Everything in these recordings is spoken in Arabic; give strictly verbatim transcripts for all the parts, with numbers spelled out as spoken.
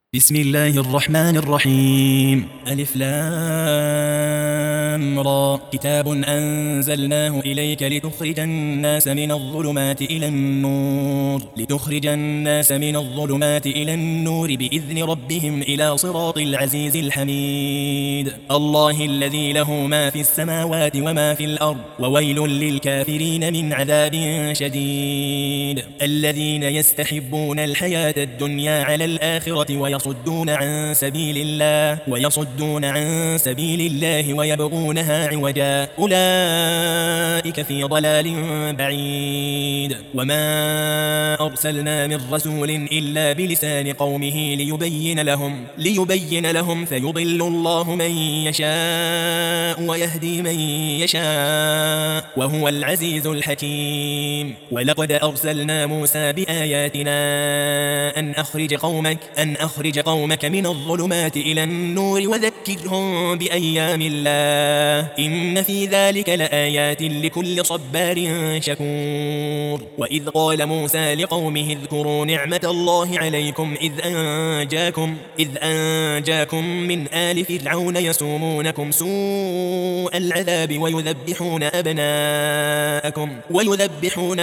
بسم الله الرحمن الرحيم. ألف لام را. كتاب أنزلناه إليك لتخرج الناس من الظلمات إلى النور لتخرج الناس من الظلمات إلى النور بإذن ربهم إلى صراط العزيز الحميد. الله الذي له ما في السماوات وما في الأرض وويل للكافرين من عذاب شديد. الذين يستحبون الحياة الدنيا على الآخرة ويصدون عن سبيل الله ويصدون عن سبيل الله ويبغونها عوجا أولئك في ضلال بعيد. وما أرسلنا من رسول إلا بلسان قومه ليبين لهم ليبين لهم فيضل الله من يشاء ويهدي من يشاء وهو العزيز الحكيم. ولقد أرسلنا موسى بآياتنا أن أخرج قومك أن أخرج قومك من الظلمات إلى النور وذكرهم بأيام الله إن في ذلك لآيات لكل صبار شكور. وإذ قال موسى لقومه اذكروا نعمة الله عليكم إذ أنجاكم إذ أنجاكم من آل فرعون يسومونكم سوء العذاب ويذبحون أبناءكم ويذبحون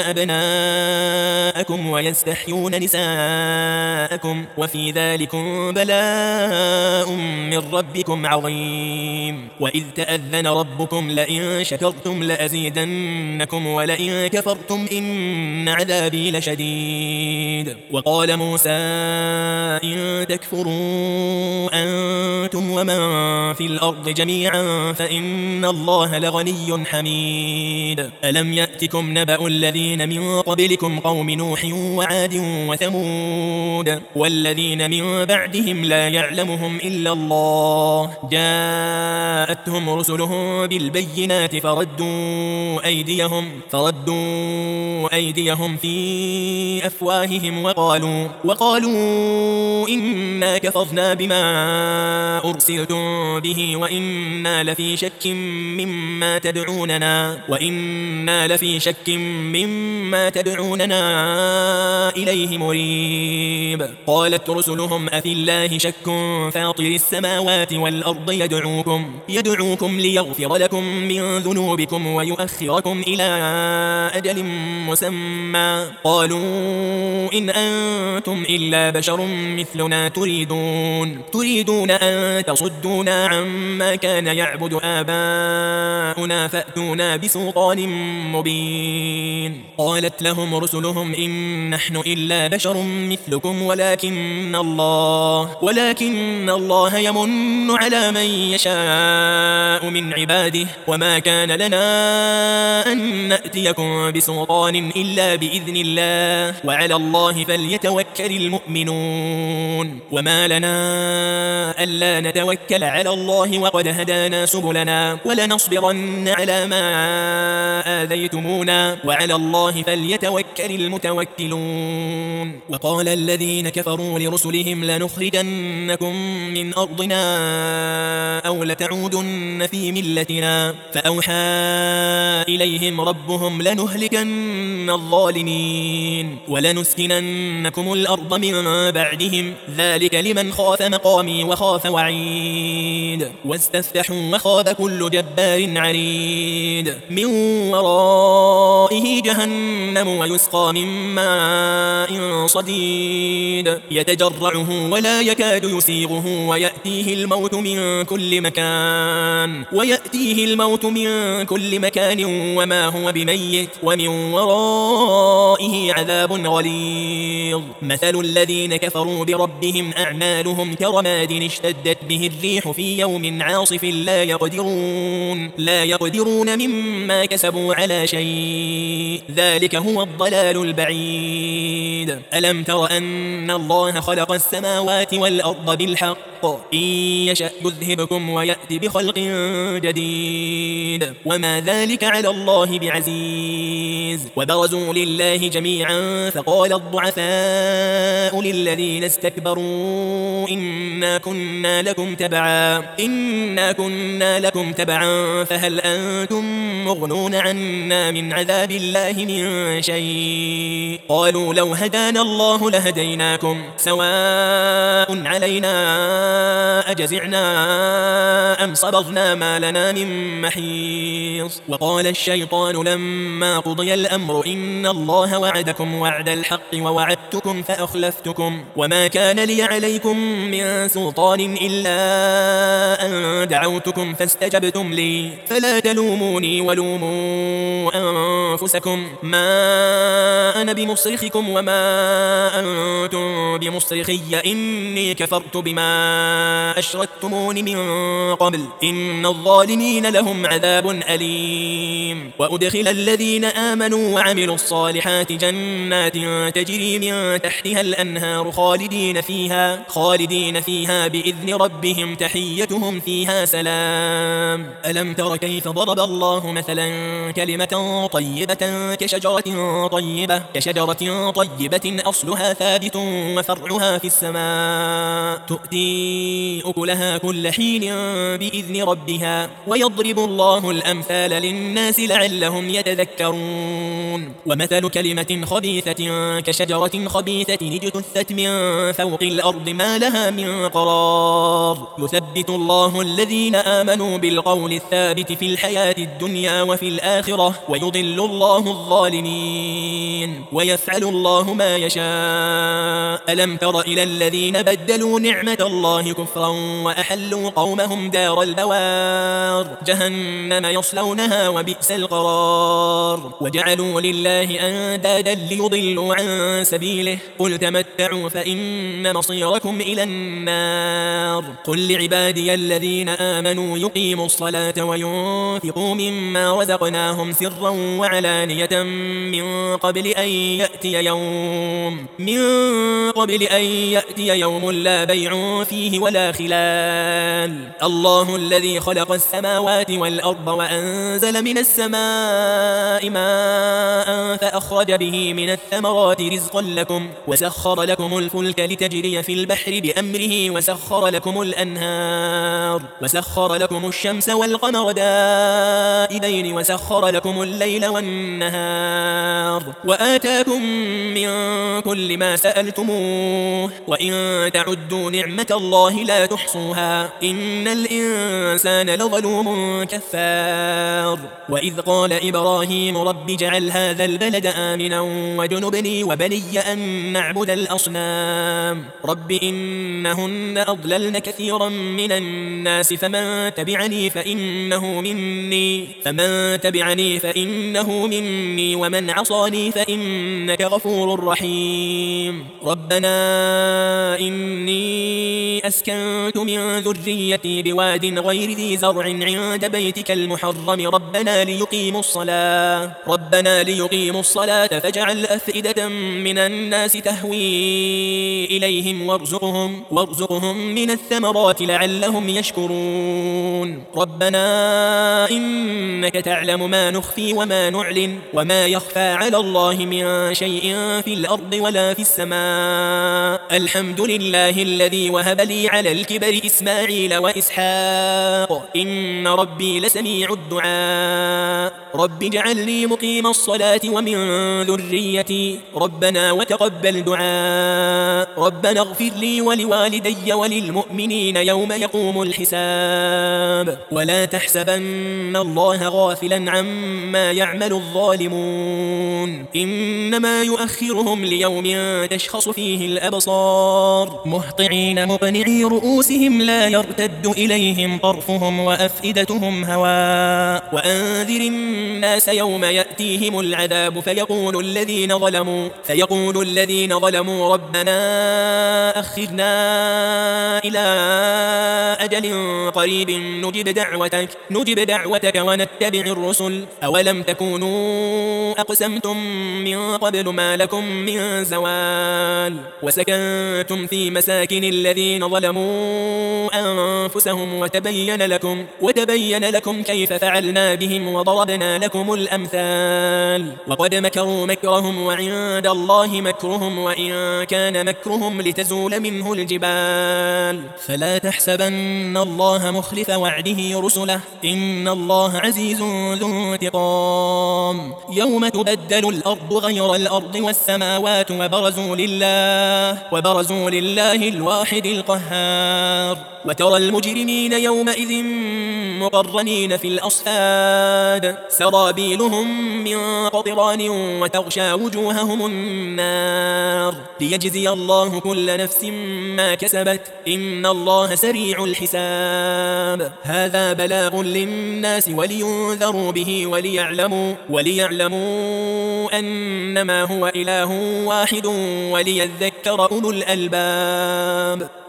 أبناءكم ويستحيون نساءكم وفي ذلكم بلاء من ربكم عظيم. وإذ تأذن ربكم لئن شكرتم لأزيدنكم ولئن كفرتم إن عذابي لشديد. وقال موسى إن تكفروا أنتم ومن في الأرض جميعا فإن الله لغني حميد. ألم يأتكم نبأ الذين من قبلكم قوم نوح وعاد وثمود والذين من بعدهم لا يعلمهم إلا الله جاءتهم رسلهم بالبينات فردوا أيديهم فردوا أيديهم في أفواههم وقالوا وقالوا إنا كفرنا بما أرسلتم به وإنا لفي شك مما تدعوننا وإنا لفي شك مما تدعوننا إليه مريب. قالت رسلهم أفي الله شك فاطر السماوات والأرض يدعوكم يدعوكم ليغفر لكم من ذنوبكم ويؤخركم إلى أجل مسمى قالوا إن أنتم إلا بشر مثلنا تريدون تريدون أن تصدونا عما كان يعبد آباؤنا فأتونا بسلطان مبين. قالت لهم رسلهم إن نحن إلا بشر مثلكم ولكن الله ولكن الله يمن على من يشاء من عباده وما كان لنا أن نأتيكم بسلطان إلا بإذن الله وعلى الله فليتوكل المؤمنون. وما لنا ألا نتوكل على الله وقد هدانا سبلنا ولنصبرن على ما آذيتمونا وعلى الله فليتوكل المتوكلون. وقال الذين كفروا لرسلهم لنخرجنكم من أرضنا أو لتعودن في ملتنا فأوحى إليهم ربهم لنهلكن الظالمين ولنسكننكم الأرض من بعدهم ذلك لمن خاف مقامي وخاف وعيد. واستفتحوا وخاب كل جبار عنيد من ورائه جهنم ويسقى من ماء صديد يتجرعه ولا يكاد يسيغه ويأتيه الموت من كل مكان ويأتيه الموت من كل مكان وما هو بميت ومن ورائه عذاب غليظ. مثل الذين كفروا بربهم أعمالهم كرماد اشتدت به الريح في يوم عاصف لا يقدرون لا يقدرون مما كسبوا على شيء ذلك هو الضلال البعيد. ألم تر أن الله خلق السماوات والأرض بالحق إن يشأ يذهبكم ويأتي بخلق جديد وما ذلك على الله بعزيز. وبرزوا وبرزوا لله جميعا فقال الضعفاء للذين استكبروا إنا كنا لكم تبعا إنا كنا لكم تبعا فهل أنتم مغنون عنا من عذاب الله من شيء قالوا لو هدانا الله لهديناكم سواء علينا أجزعنا أم صبرنا ما لنا من محيص وقال الشيطان لما قضي الأمر إن الله وعدكم وعد الحق ووعدتكم فأخلفتكم وما كان لي عليكم من سلطان إلا أن دعوتكم فاستجبتم لي فلا تلوموني ولوموا أنفسكم ما أنا بمصرخكم وما أنتم بمصرخي إني كفرت بما أشركتمون من قبل إن الظالمين لهم عذاب أليم وأدخل الذين آمنوا وعملوا الصالحات جنات تجري من تحتها الأنهار خالدين فيها خالدين فيها بإذن ربهم تحيتهم فيها سلام ألم تر كيف ضرب الله مثلا كلمة طيبة كشجرة طيبة كشجرة طيبة أصلها ثابت وفرعها في السماء تؤتي أكلها كل حين بإذن ربها ويضرب الله الأمثال للناس لعلهم يتذكرون ومثل كلمة خبيثة كشجرة خبيثة اجتثت من فوق الأرض ما لها من قرار يثبت الله الذين آمنوا بالقول الثابت في الحياة الدنيا وفي الآخرة ويضل الله الظالمين ويفعل الله ما يشاء ألم تر إلى الذين بدلوا نعمة الله كفرا وأحلوا قومهم دار البوار جهنم يصلونها وبئس القرار وجعلوا لله أندادا ليضلوا عن سبيله قل تمتعوا فإن مصيركم إلى النار قل لعبادي الذين آمنوا يقيموا الصلاة وينفقوا مما رزقناهم سرا وعلانية من قبل أن يأتي يوم من قبل أن يأتي يوم لا بيع فيه ولا خلال الله الذي خلق السماوات والأرض وأنزل من السماء ماء فأخرج به من الثمرات رزقا لكم وسخر لكم الفلك لتجري في البحر بأمره وسخر لكم الأنهار وسخر لكم الشمس والقمر دائبين وسخر لكم الليل والنهار وآتاكم من كل ما سألتموه وإن تعدوا نعمة الله لا تحصوها إن الإنسان لظلوم كفار وإذ قال إبراهيم رب اجعل هذا البلد آمنا وجنبني وبني أن نعبد الأصنام رب إنهن أضللن كثيرا من الناس فمن تبعني فإنه مني فمن تبعني فإنه مني ومن عصاني فإنك غفور رحيم ربنا إني أسكنت من ذريتي بواد غير ذي زرع عند بيتك المحرم ربنا ليقيموا الصلاة ربنا ليقيموا الصلاة فاجعل أفئدة من الناس تهوي إليهم وارزقهم وارزقهم من الثمرات لعلهم يشكرون ربنا إنك تعلم ما نخفي وما نعلن وما يخفى على الله من شيء في الأرض ولا في السماء الحمد لله الذي وهب لي على الكبر إسماعيل وإسحاق إن ربي لسميع الدعاء رب اجعلني مقيم الصلاة ومن ذريتي ربنا وتقبل دعاء ربنا اغفر لي ولوالدي وللمؤمنين يوم يقوم الحساب ولا تحسبن الله غافلا عما يعمل الظالمون إنما يؤخرهم ليوم تشخص فيه الأبصار مهطعين مقنعي رؤوسهم لا يرتد إليهم طرفهم وأفئدتهم هواء وأنذر الناس يوم يأتيهم العذاب فيقول الذين ظلموا فيقول الذين ظلموا ربنا أخذنا إلى أجل قريب نجب دعوتك نجب دعوتك ونتبع الرسل أولم تكونوا أقسمتم من قبل ما لكم من زوال وسكنتم في مساكن الذين الذين ظلموا أنفسهم وتبين لكم, وتبين لكم كيف فعلنا بهم وضربنا لكم الأمثال وقد مكروا مكرهم وعند الله مكرهم وإن كان مكرهم لتزول منه الجبال فلا تحسبن الله مخلف وعده رسله إن الله عزيز ذو انتقام يوم تبدل الأرض غير الأرض والسماوات وبرزوا لله, وبرزوا لله الواحد القهار وترى المجرمين يومئذ مقرنين في الأصفاد سرابيلهم من قطران وتغشى وجوههم النار ليجزي الله كل نفس ما كسبت إن الله سريع الحساب هذا بلاغ للناس ولينذروا به وليعلموا, وليعلموا أنما هو إله واحد وليذكر أولو الألباب.